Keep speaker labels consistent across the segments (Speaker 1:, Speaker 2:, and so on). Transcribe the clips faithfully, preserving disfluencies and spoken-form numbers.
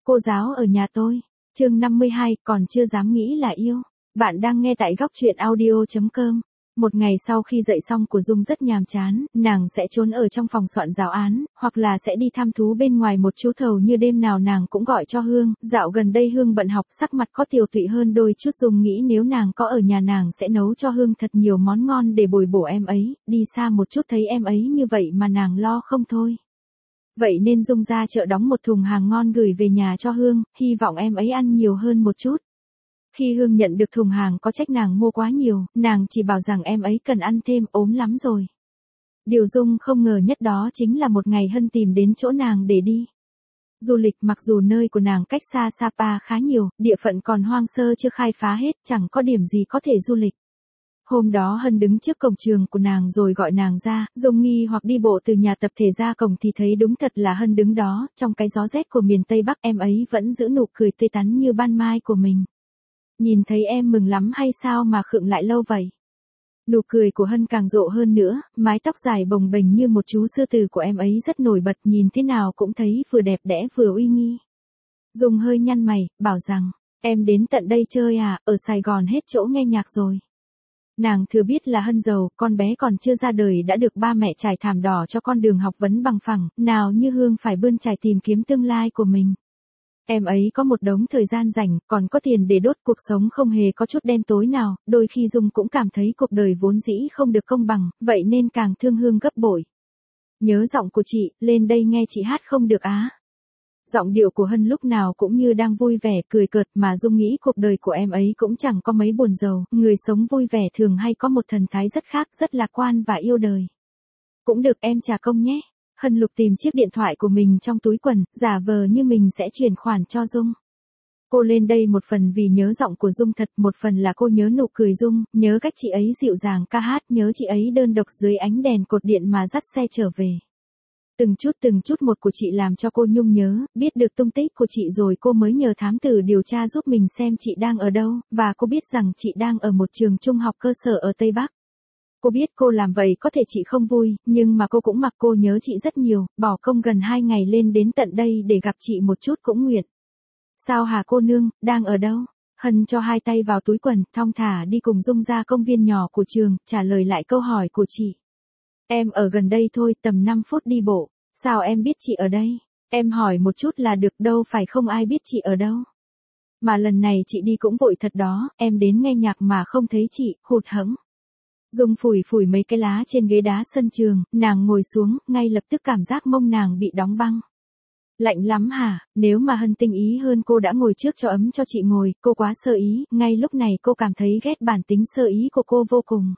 Speaker 1: Cô giáo ở nhà tôi. Chương năm mươi hai, còn chưa dám nghĩ là yêu. Bạn đang nghe tại góc truyện audio chấm com. Một ngày sau khi dậy xong của Dung rất nhàm chán, nàng sẽ trốn ở trong phòng soạn giáo án, hoặc là sẽ đi thăm thú bên ngoài một chú thầu như đêm nào nàng cũng gọi cho Hương. Dạo gần đây Hương bận học, sắc mặt có tiều tụy hơn đôi chút. Dung nghĩ nếu nàng có ở nhà nàng sẽ nấu cho Hương thật nhiều món ngon để bồi bổ em ấy, đi xa một chút thấy em ấy như vậy mà nàng lo không thôi. Vậy nên Dung ra chợ đóng một thùng hàng ngon gửi về nhà cho Hương, hy vọng em ấy ăn nhiều hơn một chút. Khi Hương nhận được thùng hàng có trách nàng mua quá nhiều, nàng chỉ bảo rằng em ấy cần ăn thêm, ốm lắm rồi. Điều Dung không ngờ nhất đó chính là một ngày Hân tìm đến chỗ nàng để đi du lịch. Mặc dù nơi của nàng cách xa Sapa khá nhiều, địa phận còn hoang sơ chưa khai phá hết, chẳng có điểm gì có thể du lịch. Hôm đó Hân đứng trước cổng trường của nàng rồi gọi nàng ra. Dung nghi hoặc đi bộ từ nhà tập thể ra cổng thì thấy đúng thật là Hân đứng đó, trong cái gió rét của miền Tây Bắc em ấy vẫn giữ nụ cười tươi tắn như ban mai của mình. Nhìn thấy em mừng lắm hay sao mà khựng lại lâu vậy? Nụ cười của Hân càng rộ hơn nữa, mái tóc dài bồng bềnh như một chú sư tử của em ấy rất nổi bật, nhìn thế nào cũng thấy vừa đẹp đẽ vừa uy nghi. Dung hơi nhăn mày, bảo rằng, em đến tận đây chơi à, ở Sài Gòn hết chỗ nghe nhạc rồi. Nàng thừa biết là Hân giàu, con bé còn chưa ra đời đã được ba mẹ trải thảm đỏ cho con đường học vấn bằng phẳng, nào như Hương phải bươn trải tìm kiếm tương lai của mình. Em ấy có một đống thời gian rảnh, còn có tiền để đốt, cuộc sống không hề có chút đen tối nào, đôi khi Dung cũng cảm thấy cuộc đời vốn dĩ không được công bằng, vậy nên càng thương Hương gấp bội. Nhớ giọng của chị, lên đây nghe chị hát không được á. Giọng điệu của Hân lúc nào cũng như đang vui vẻ, cười cợt, mà Dung nghĩ cuộc đời của em ấy cũng chẳng có mấy buồn rầu, người sống vui vẻ thường hay có một thần thái rất khác, rất lạc quan và yêu đời. Cũng được, em trả công nhé. Hân lục tìm chiếc điện thoại của mình trong túi quần, giả vờ như mình sẽ chuyển khoản cho Dung. Cô lên đây một phần vì nhớ giọng của Dung thật, một phần là cô nhớ nụ cười Dung, nhớ cách chị ấy dịu dàng ca hát, nhớ chị ấy đơn độc dưới ánh đèn cột điện mà dắt xe trở về. Từng chút từng chút một của chị làm cho cô nhung nhớ, biết được tung tích của chị rồi cô mới nhờ thám tử điều tra giúp mình xem chị đang ở đâu, và cô biết rằng chị đang ở một trường trung học cơ sở ở Tây Bắc. Cô biết cô làm vậy có thể chị không vui, nhưng mà cô cũng mặc cô nhớ chị rất nhiều, bỏ công gần hai ngày lên đến tận đây để gặp chị một chút cũng nguyện. Sao hả cô nương, đang ở đâu? Hân cho hai tay vào túi quần, thong thả đi cùng Dung ra công viên nhỏ của trường, trả lời lại câu hỏi của chị. Em ở gần đây thôi, tầm năm phút đi bộ. Sao em biết chị ở đây? Em hỏi một chút là được, đâu phải không ai biết chị ở đâu. Mà lần này chị đi cũng vội thật đó, em đến nghe nhạc mà không thấy chị, hụt hẫng. Dung phủi phủi mấy cái lá trên ghế đá sân trường, nàng ngồi xuống, ngay lập tức cảm giác mông nàng bị đóng băng. Lạnh lắm hả? Nếu mà Hân tinh ý hơn cô đã ngồi trước cho ấm cho chị ngồi, cô quá sơ ý, ngay lúc này cô cảm thấy ghét bản tính sơ ý của cô vô cùng.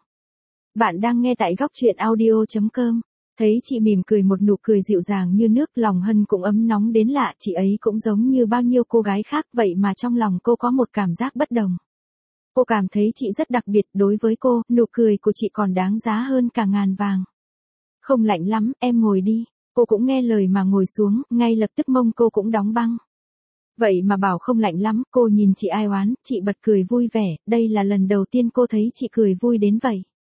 Speaker 1: Bạn đang nghe tại góc truyện audio chấm com. Thấy chị mỉm cười một nụ cười dịu dàng như nước, lòng Hân cũng ấm nóng đến lạ, chị ấy cũng giống như bao nhiêu cô gái khác vậy mà trong lòng cô có một cảm giác bất đồng. Cô cảm thấy chị rất đặc biệt, đối với cô, nụ cười của chị còn đáng giá hơn cả ngàn vàng. Không lạnh lắm, em ngồi đi. Cô cũng nghe lời mà ngồi xuống, ngay lập tức mông cô cũng đóng băng. Vậy mà bảo không lạnh lắm, cô nhìn chị ai oán, chị bật cười vui vẻ, đây là lần đầu tiên cô thấy chị cười vui đến vậy.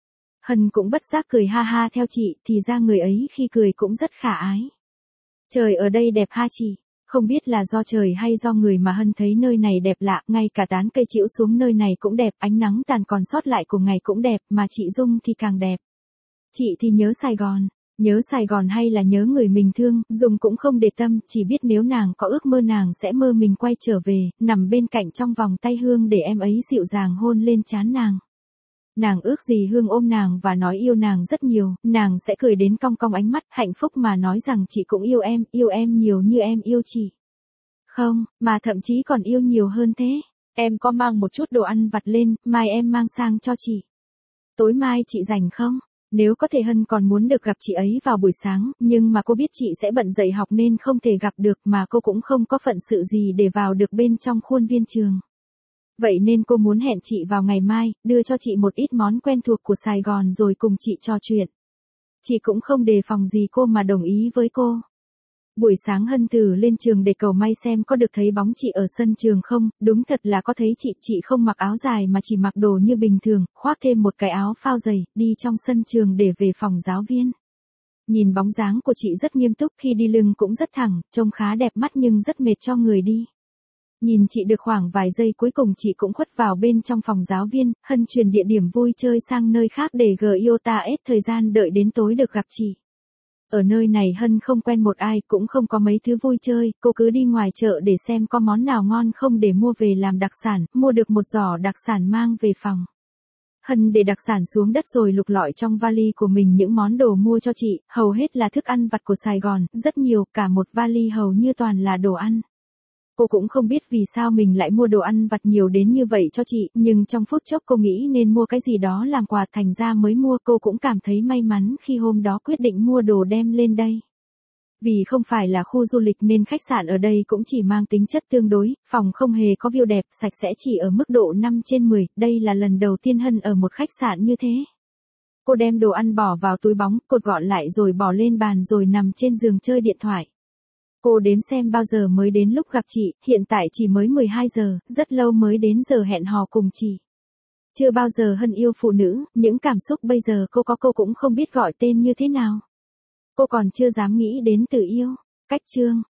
Speaker 1: Hân cũng bất giác cười ha ha theo chị, thì ra người ấy khi cười cũng rất khả ái. Trời ở đây đẹp ha chị. Không biết là do trời hay do người mà Hân thấy nơi này đẹp lạ, ngay cả tán cây chĩu xuống nơi này cũng đẹp, ánh nắng tàn còn sót lại của ngày cũng đẹp, mà chị Dung thì càng đẹp. Chị thì nhớ Sài Gòn, nhớ Sài Gòn hay là nhớ người mình thương, Dung cũng không để tâm, chỉ biết nếu nàng có ước mơ nàng sẽ mơ mình quay trở về, nằm bên cạnh trong vòng tay Hương để em ấy dịu dàng hôn lên trán nàng. Nàng ước gì Hương ôm nàng và nói yêu nàng rất nhiều, nàng sẽ cười đến cong cong ánh mắt, hạnh phúc mà nói rằng chị cũng yêu em, yêu em nhiều như em yêu chị. Không, mà thậm chí còn yêu nhiều hơn thế. Em có mang một chút đồ ăn vặt lên, mai em mang sang cho chị. Tối mai chị rảnh không? Nếu có thể Hân còn muốn được gặp chị ấy vào buổi sáng, nhưng mà cô biết chị sẽ bận dạy học nên không thể gặp được, mà cô cũng không có phận sự gì để vào được bên trong khuôn viên trường. Vậy nên cô muốn hẹn chị vào ngày mai, đưa cho chị một ít món quen thuộc của Sài Gòn rồi cùng chị trò chuyện. Chị cũng không đề phòng gì cô mà đồng ý với cô. Buổi sáng Hân thử lên trường để cầu may xem có được thấy bóng chị ở sân trường không, đúng thật là có thấy chị, chị không mặc áo dài mà chỉ mặc đồ như bình thường, khoác thêm một cái áo phao dày, đi trong sân trường để về phòng giáo viên. Nhìn bóng dáng của chị rất nghiêm túc, khi đi lưng cũng rất thẳng, trông khá đẹp mắt nhưng rất mệt cho người đi. Nhìn chị được khoảng vài giây cuối cùng chị cũng khuất vào bên trong phòng giáo viên, Hân chuyển địa điểm vui chơi sang nơi khác để Giota ét thời gian đợi đến tối được gặp chị. Ở nơi này Hân không quen một ai, cũng không có mấy thứ vui chơi, cô cứ đi ngoài chợ để xem có món nào ngon không để mua về làm đặc sản, mua được một giỏ đặc sản mang về phòng. Hân để đặc sản xuống đất rồi lục lọi trong vali của mình những món đồ mua cho chị, hầu hết là thức ăn vặt của Sài Gòn, rất nhiều, cả một vali hầu như toàn là đồ ăn. Cô cũng không biết vì sao mình lại mua đồ ăn vặt nhiều đến như vậy cho chị, nhưng trong phút chốc cô nghĩ nên mua cái gì đó làm quà thành ra mới mua. Cô cũng cảm thấy may mắn khi hôm đó quyết định mua đồ đem lên đây. Vì không phải là khu du lịch nên khách sạn ở đây cũng chỉ mang tính chất tương đối, phòng không hề có view đẹp, sạch sẽ chỉ ở mức độ năm trên mười, đây là lần đầu tiên Hân ở một khách sạn như thế. Cô đem đồ ăn bỏ vào túi bóng, cột gọn lại rồi bỏ lên bàn rồi nằm trên giường chơi điện thoại. Cô đếm xem bao giờ mới đến lúc gặp chị, hiện tại chỉ mới mười hai giờ, rất lâu mới đến giờ hẹn hò cùng chị. Chưa bao giờ Hân yêu phụ nữ, những cảm xúc bây giờ cô có cô cũng không biết gọi tên như thế nào. Cô còn chưa dám nghĩ đến từ yêu. Cách chương